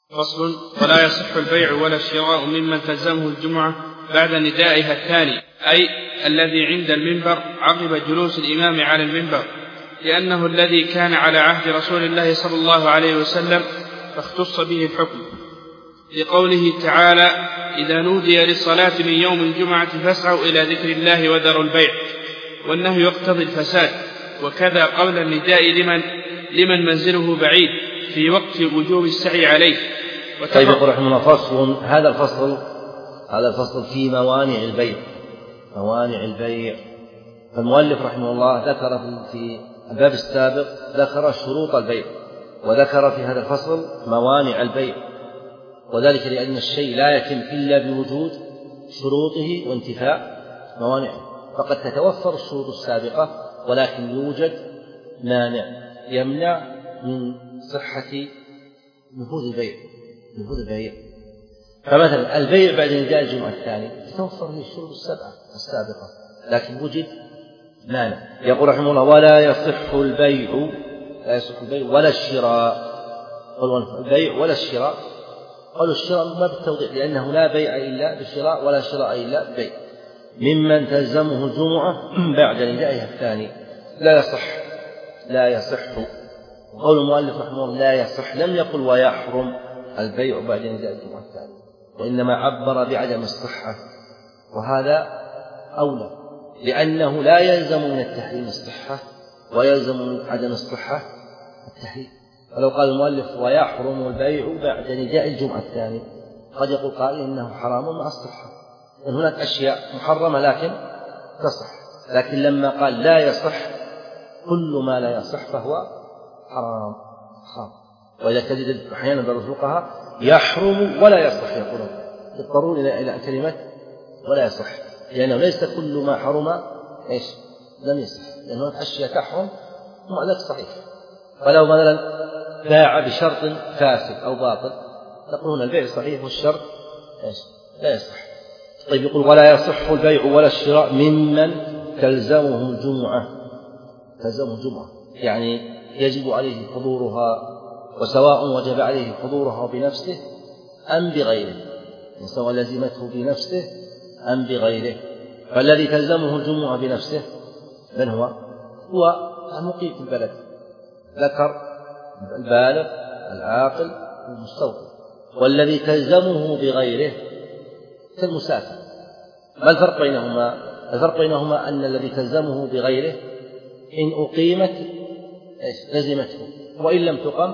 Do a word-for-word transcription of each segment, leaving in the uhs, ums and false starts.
فصل. ولا يصح البيع ولا الشراء ممن تلزمه الجمعة بعد ندائها الثاني، أي الذي عند المنبر عقب جلوس الإمام على المنبر، لأنه الذي كان على عهد رسول الله صلى الله عليه وسلم فاختص به الحكم، لقوله تعالى: إذا نودي للصلاة من يوم الجمعة فاسعوا إلى ذكر الله وذروا البيع، والنهي يقتضي الفساد. وكذا قبل النداء لمن, لمن منزله بعيد في وقت وجوب السعي عليه. طيب، يقول رحمه الله: فصل. هذا الفصل هذا الفصل في موانع البيع. موانع البيع. فالمؤلف رحمه الله ذكر في الباب السابق ذكر شروط البيع، وذكر في هذا الفصل موانع البيع، وذلك لأن الشيء لا يتم إلا بوجود شروطه وانتفاء موانعه. فقد تتوفر الشروط السابقة ولكن يوجد مانع يمنع من صحة نفوذ البيع نفوذ البيع فمثلا البيع بعد نداء الجمعة الثاني تتوفر فيه الشروط السبعة السابقة، لكن وجد مانع. يقول رحمه الله: ولا يصح البيع لا يصح البيع ولا الشراء. البيع ولا الشراء. قالوا الشراء ما بالتوضيح، لأنه لا بيع إلا بالشراء ولا شراء إلا ببيع. ممن تلزمه الجمعة بعد ندائها الثاني لا يصح لا يصح وقول المؤلف رحمه الله لا يصح لم يقل ويحرم البيع بعد نداء الجمعة الثاني، وإنما عبر بعدم الصحة، وهذا أولى، لأنه لا يلزم من التحريم الصحة ويلزم من عدم الصحة التحريم. فلو قال المؤلف ويحرم البيع بعد نداء الجمعة الثاني قد يقول قائل إنه حرام مع الصحة، إن هناك أشياء محرمة لكن تصح. لكن لما قال لا يصح كل ما لا يصح فهو حرام حرام. وإذا تجد أحيانا بعض الفقهاء يحرم ولا يصح، يقولون يضطرون إلى كلمة ولا يصح، لأنه ليس كل ما حرم إيش لم يصح، لأن هناك أشياء تحرم وما صحيح. فلو مثلا باع بشرط فاسد أو باطل نقول البيع صحيح والشرط إيش لا يصح. طيب، يقول: ولا يصح البيع ولا الشراء ممن تلزمه الجمعة تلزمه الجمعة يعني يجب عليه حضورها، وسواء وجب عليه حضورها بنفسه أم بغيره، سواء لزمته بنفسه أم بغيره. فالذي تلزمه الجمعة بنفسه من هو؟ هو المقيم في البلد، ذكر البالغ العاقل المستوطن. والذي تلزمه بغيره كالمسافر. ما الفرق بينهما؟ الفرق بينهما أن الذي تلزمه بغيره إن أقيمت لزمته، وإن لم تقم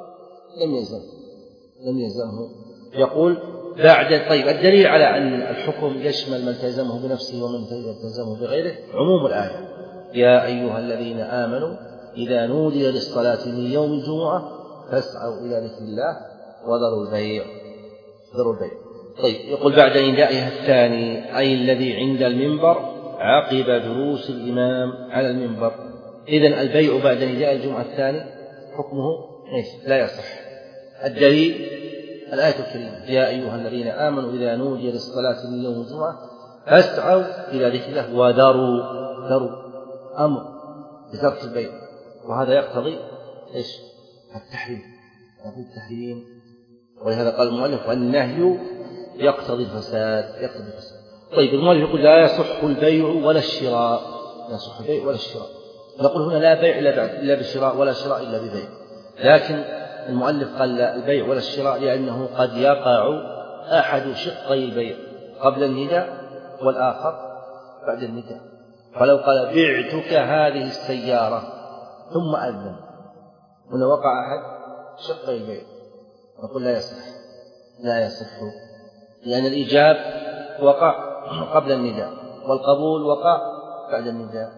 لم يلزم لم يلزمه. يقول بعد. طيب، الدليل على أن الحكم يشمل من تلزمه بنفسه ومن تلزمه بغيره عموم الآية: يا أيها الذين آمنوا إذا نودي للصلاة من يوم الجمعة فاسعوا إلى ذكر الله وذروا البيع ذروا البيع. طيب، يقول بعد ندائها الثاني أي الذي عند المنبر عقب جلوس الإمام على المنبر. إذن البيع بعد نداء الجمعة الثاني حكمه لا يصح. الدليل الآية الكريمة: يا أيها الذين آمنوا إذا نودي للصلاة من يوم الجمعة فاسعوا إلى ذكر الله وذروا ذروا أمر بترك البيع، وهذا يقتضي إيش التحريم يقتضي التحريم ولهذا قال المؤلف: والنهي يقتضي الفساد يقتضي الفساد. طيب، المؤلف يقول: لا يصح البيع ولا الشراء لا يصح البيع ولا الشراء. نقول هنا لا بيع إلا بالشراء ولا شراء إلا ببيع، لكن المؤلف قال لا البيع ولا الشراء لأنه قد يقع أحد شقي البيع قبل النداء والآخر بعد النداء. فلو قال بعتك هذه السيارة ثم أذن، هنا وقع أحد شقي البيع، نقول لا يصح لا يصح لأن الإيجاب وقع قبل النداء والقبول وقع بعد النداء.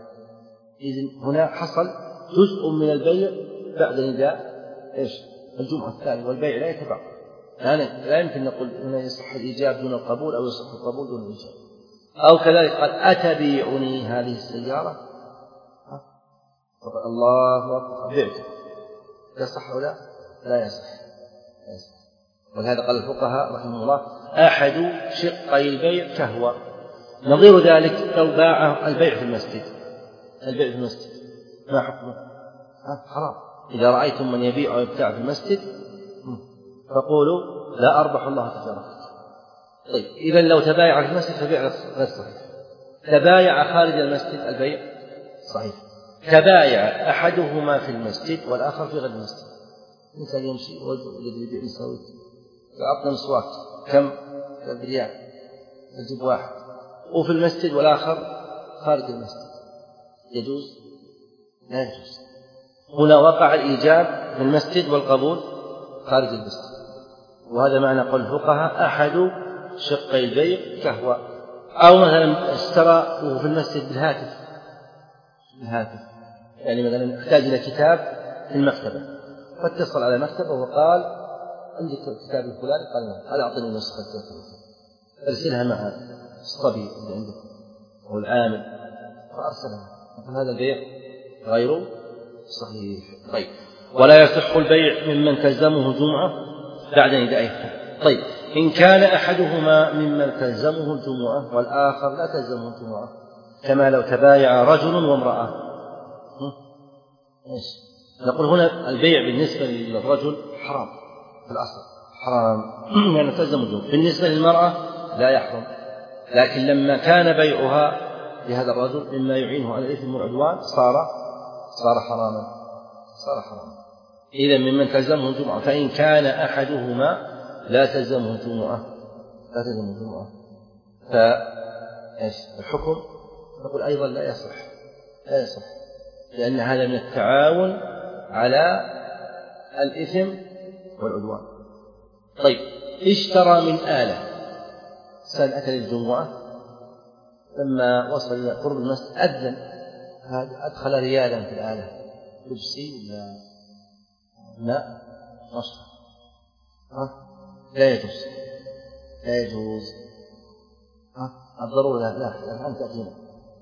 إذن هنا حصل جزء من البيع بعد نداء إيش الجمعة الثانية، والبيع لا يتبع. لا يمكن نقول هنا يصح الإيجاب دون القبول أو يصح القبول دون الإيجاب. أو كذلك قال: أتبيعني هذه السيارة الله أكبر بعت، يصح ولا لا يصح؟ ولهذا قال الفقهاء رحمه الله: أحد شقي البيع كهوى. نظير ذلك لو باع البيع في المسجد البيع في المسجد ما حكمه؟ حرام. إذا رأيتم من يبيع ويبتاع في المسجد فقولوا لا أربح الله تجارتك. طيب إذا لو تبايع في المسجد فالبيع غير صحيح. تبايع خارج المسجد البيع صحيح. تبايع أحدهما في المسجد والآخر في غير المسجد. إنسان يمشي ويجد يبيع مساوي أعطنا مسواك كم ريال يجيب واحد وفي المسجد والآخر خارج المسجد يجوز؟ لا يجوز. هنا وقع الإيجاب في المسجد والقبول خارج المسجد، وهذا معنى قول الفقهاء أحد شقي البيع كهو. أو مثلا اشترى وهو في المسجد بالهاتف الهاتف يعني مثلا احتاج إلى كتاب في المكتبة فاتصل على المكتبة وقال عندك كتاب الفلاني؟ قال نعم. هذا أعطني نسخة أرسلها مع الصبي اللي عندك أو العامل فأرسلها. هذا البيع غير صحيح. طيب ولا يصح البيع ممن تلزمه الجمعة بعد ندائه. طيب إن كان أحدهما ممن تلزمه الجمعة والآخر لا تلزمه الجمعة، كما لو تبايع رجل وامرأة. إيش نقول هنا؟ البيع بالنسبة للرجل حرام في الأصل، حرام يعني تلزم الجمعة. بالنسبة للمرأة لا يحرم، لكن لما كان بيعها لهذا الرجل مما يعينه على الإثم والعدوان صار صار حراما صار حراما. إذا ممن تلزمه الجمعة. فإن كان أحدهما لا تلزمه الجمعة لا تلزمه الجمعة فإيش الحكم؟ نقول أيضا لا يصح لا يصح لأن هذا من التعاون على الإثم والعدوان. طيب اشترى من آلة سنة للجمعة، لما وصل إلى قرب المسجد أذن، هذا أدخل ريالا في الآلة لبسي ولا لا نصر ها لا يجوز لا يجوز ها الضرورة لا لا الآن تأتينا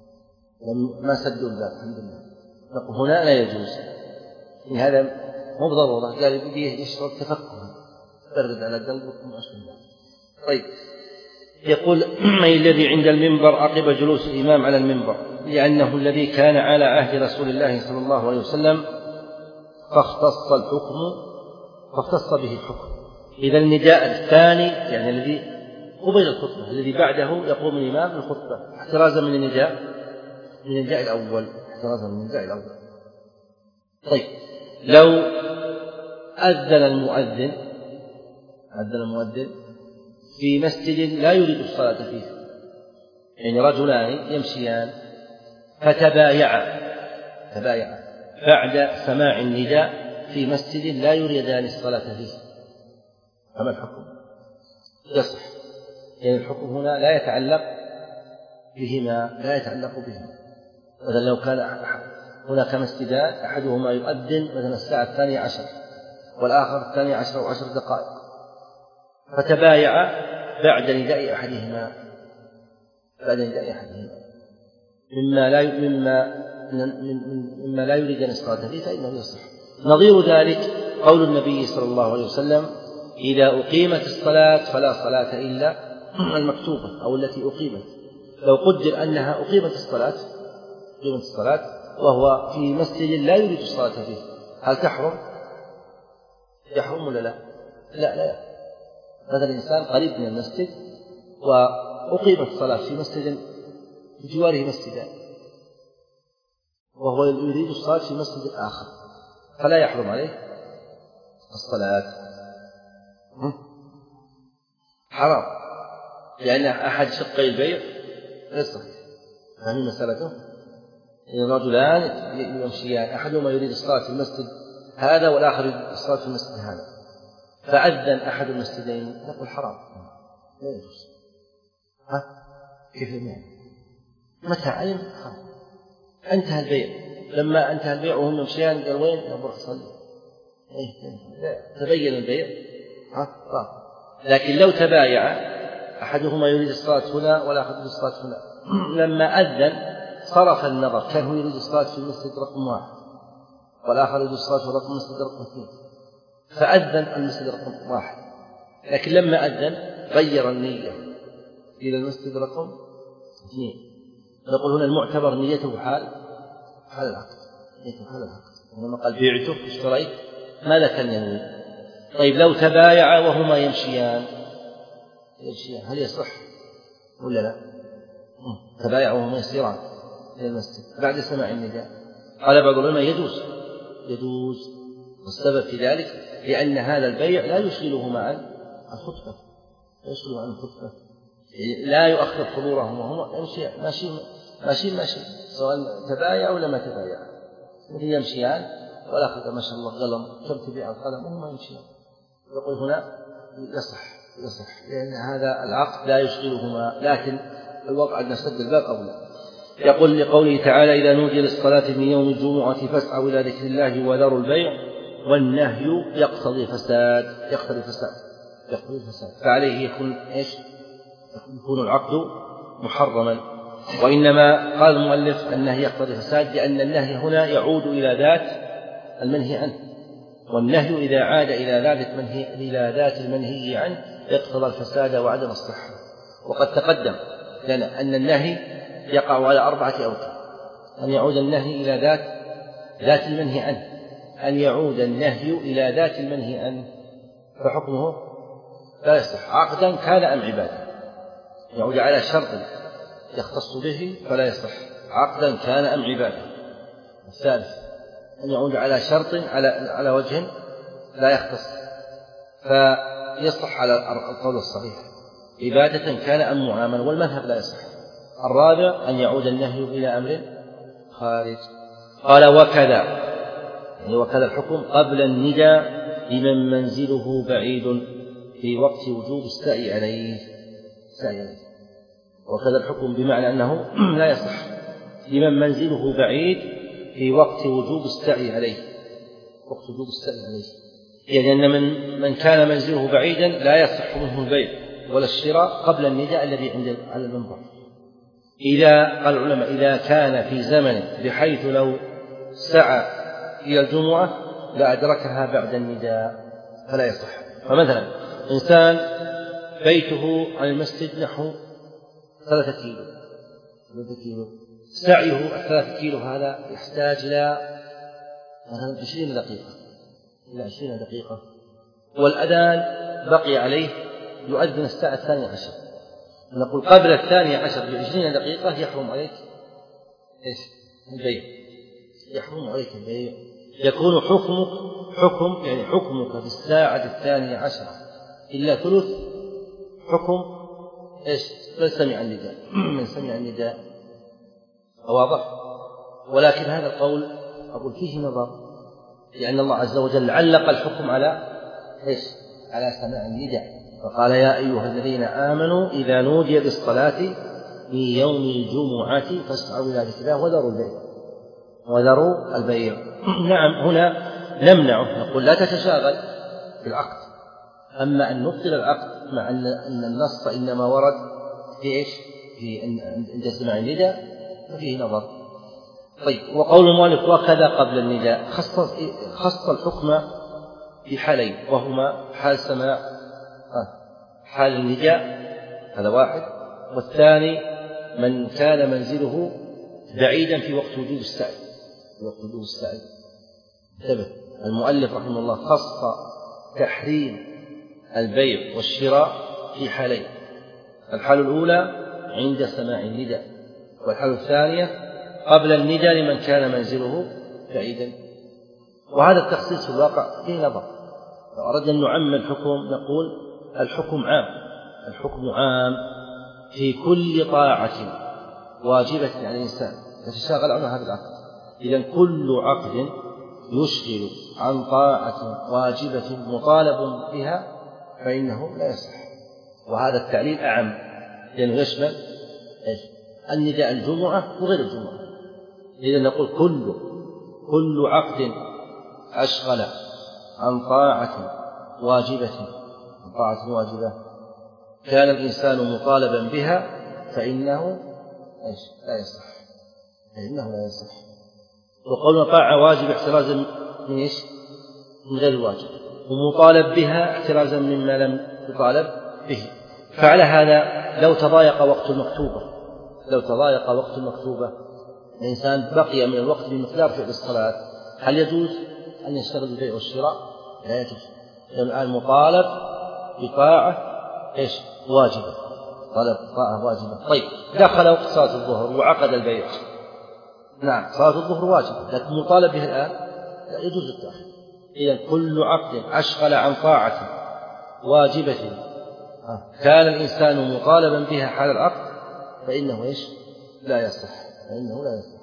ما سدوا الباب الحمد لله. نقول هنا لا يجوز، هذا مو بضرورة، قال بديه يشرب تفكها ترد على قلبك من أشهر الله. طيب يقول أي الذي عند المنبر عقب جلوس الإمام على المنبر، لأنه الذي كان على عهد رسول الله صلى الله عليه وسلم فاختص الحكم فاختص به الحكم. إذا النداء الثاني يعني الذي قبل الخطبة الذي بعده يقوم الإمام بالخطبة احترازا من النداء من النداء الأول احترازا من النداء الأول. طيب لو أذن المؤذن أذن المؤذن في مسجد لا يريد الصلاة فيه، يعني رجلان يمشيان فتبايعا تبايعا بعد سماع النداء في مسجد لا يريدان الصلاة فيه، فما الحكم؟ يصح، يعني الحكم هنا لا يتعلق بهما لا يتعلق بهما. مثلا لو كان هناك مسجدان أحدهما يؤذن مثلا الساعة الثانية عشر والآخر الثانية عشر وعشر دقائق فتبايع بعد نداء أحدهما بعد نداء أحدهما مما لا مما مما لا يريد أن الصلاة فيه فإنه يصح. نظير ذلك قول النبي صلى الله عليه وسلم إذا أقيمت الصلاة فلا صلاة إلا المكتوبة أو التي أقيمت. لو قدر أنها أقيمت الصلاة أقيمت الصلاة وهو في مسجد لا يريد الصلاة فيه، هل تحرم؟ يحرم ولا لا؟ لا لا. هذا الإنسان قريب من المسجد وأقيمت الصلاة في مسجد بجواره مسجدان وهو يريد الصلاة في مسجد آخر فلا يحرم عليه الصلاة. حرام لأن أحد شقي البيع يصح. فهمين مسألته؟ الرجلان يمشيان أحدهما يريد الصلاة في المسجد هذا والآخر يريد الصلاة في المسجد هذا، فأذن أحد المسجدين نقول حرام لا يجوز. ها كيف يعني؟ متى علم حرام؟ انتهى البيع، لما انتهى البيع وهم يمشيان قال وين؟ يا بروح صلي. تبين البيع ها طيب. لكن لو تبايع أحدهما يريد الصلاة هنا والآخر يريد الصلاة هنا لما أذن صرف النظر، كان هو يريد الصلاة في المسجد رقم واحد والآخر يريد الصلاة في رقم المسجد رقم اثنين، فأذن المسجد رقم واحد، لكن لما أذن غير النية إلى المسجد رقم اثنين. نقول هنا المعتبر نيته حال حال العقد، نيته حال العقد. ولما قال بعته اشتريت ماذا كان ينوي؟ طيب لو تبايع وهما يمشيان يمشيان هل يصح ولا لا؟ تبايع وهما يسيران إلى المسجد بعد سماع النداء، قال بعض العلماء يجوز يجوز والسبب في ذلك لأن هذا البيع لا يشغلهما عن الخطبة لا يشغلهما عن الخطبة، لا يؤخر حضورهم وهما يمشي ماشيين ماشيين ماشيين سواء تبايع ولا ما تبايع يمشيان، والآخر ما شاء الله قلم كم تبيع القلم وهما يمشيان. يقول هنا يصح يصح لأن هذا العقد لا يشغلهما، لكن الوضع أن سد الباب أولى. يقول لقوله تعالى إذا نودي للصلاة من يوم الجمعة فاسعوا إلى ذكر الله وذروا البيع، والنهي يقتضي الفساد يقتضي الفساد يقتضي الفساد فعليه يكون إيش؟ يكون العقد محرما. وإنما قال المؤلف النهي يقتضي الفساد لأن النهي هنا يعود إلى ذات المنهي عنه، والنهي إذا عاد إلى ذات المنهي إلى ذات المنهي عنه يقتضي الفساد وعدم الصحة. وقد تقدم لنا أن النهي يقع على أربعة أوجه: أن يعود النهي إلى ذات ذات المنهي عنه، أن يعود النهي إلى ذات المنهي عنه فحكمه لا يصح عقدا كان أم عبادة، يعود على شرط يختص به فلا يصح عقدا كان أم عبادة. الثالث أن يعود على شرط على على وجه لا يختص فيصح على القول الصحيح عبادة كان أم معاملة، والمذهب لا يصح. الرابع أن يعود النهي إلى أمر خارج. قال وكذا يعني وكذا الحكم قبل النداء لمن منزله بعيد في وقت وجوب السعي عليه السعي عليه. وكذا الحكم بمعنى أنه لا يصح لمن منزله بعيد في وقت وجوب السعي عليه وقت وجوب السعي عليه يعني أن من من كان منزله بعيدا لا يصح منه البيع ولا الشراء قبل النداء الذي عند على المنبر. إذا قال العلماء إذا كان في زمن بحيث لو سعى إلى الجمعة لأدركها بعد النداء فلا يصح. فمثلا إنسان بيته عن المسجد نحو ثلاثة كيلو ثلاثة كيلو سعيه الثلاثة كيلو هذا يحتاج إلى مثلا عشرين دقيقة إلى عشرين دقيقة، والأذان بقي عليه يؤذن الساعة الثانية عشر، نقول قبل الثانية عشر بعشرين دقيقة يحرم عليك إيش؟ البيع يحرم عليك البيع. يكون حكمك حكم يعني حكمك في الساعة الثانية عشر إلا ثلث حكم إيش؟ من سمع النداء من سمع النداء واضح. ولكن هذا القول أقول فيه نظر، لأن الله عز وجل علق الحكم على إيش؟ على سماع النداء، فقال يا أيها الذين آمنوا إذا نودي للصلاة من يوم الجمعة فاسعوا إلى ذكر الله وذروا البيع وذروا البيع. نعم هنا نمنعه نقول لا تتشاغل بالعقد، أما أن نبطل العقد مع أن النص إنما ورد في إيش؟ في عند سماع النداء ففيه نظر. طيب وقول المؤلف وكذا قبل النداء خص خص الحكم بحالين وهما حال سماع حال النداء هذا واحد، والثاني من كان منزله بعيدا في وقت وجوب السعي في وقت وجوب السعي. انتبه المؤلف رحمه الله خص تحريم البيع والشراء في حالين: الحالة الأولى عند سماع النداء، والحالة الثانية قبل النداء لمن كان منزله بعيدا. وهذا التخصيص في الواقع فيه نظر. لو أردنا أن نعمم الحكم نقول الحكم عام الحكم عام في كل طاعة واجبة على الإنسان يتشاغل عنها هذا العقد. إذن كل عقد يشغل عن طاعة واجبة مطالب بها فإنه لا يصح. وهذا التعليل أعم لأنه يشمل النداء الجمعة وغير الجمعة. إذن نقول كل كل عقد أشغل عن طاعة واجبة عن طاعة واجبة كان الإنسان مطالبا بها فإنه لا يصح فإنه لا يصح. وقولنا طاعة واجب احترازا من إيش؟ من غير الواجب، ومطالب بها احترازا مما لم يطالب به. فعلى هذا لو تضايق وقت المكتوبة لو تضايق وقت المكتوبة الإنسان بقي من الوقت بمقدار فعل الصلاة، هل يجوز أن يشتغل بالبيع والشراء؟ لا يجوز. الآن مطالب بطاعة إيش واجبة، طلب طاعة واجبة. طيب دخل وقت صلاة الظهر وعقد البيع، نعم صلاة الظهر واجبة لكن مطالب به الآن لا يجوز التأخير. إذا كل عقد أشغل عن طاعة واجبة كان الإنسان مطالبا بها حال العقد فإنه إيش لا يصح، فإنه لا يصح.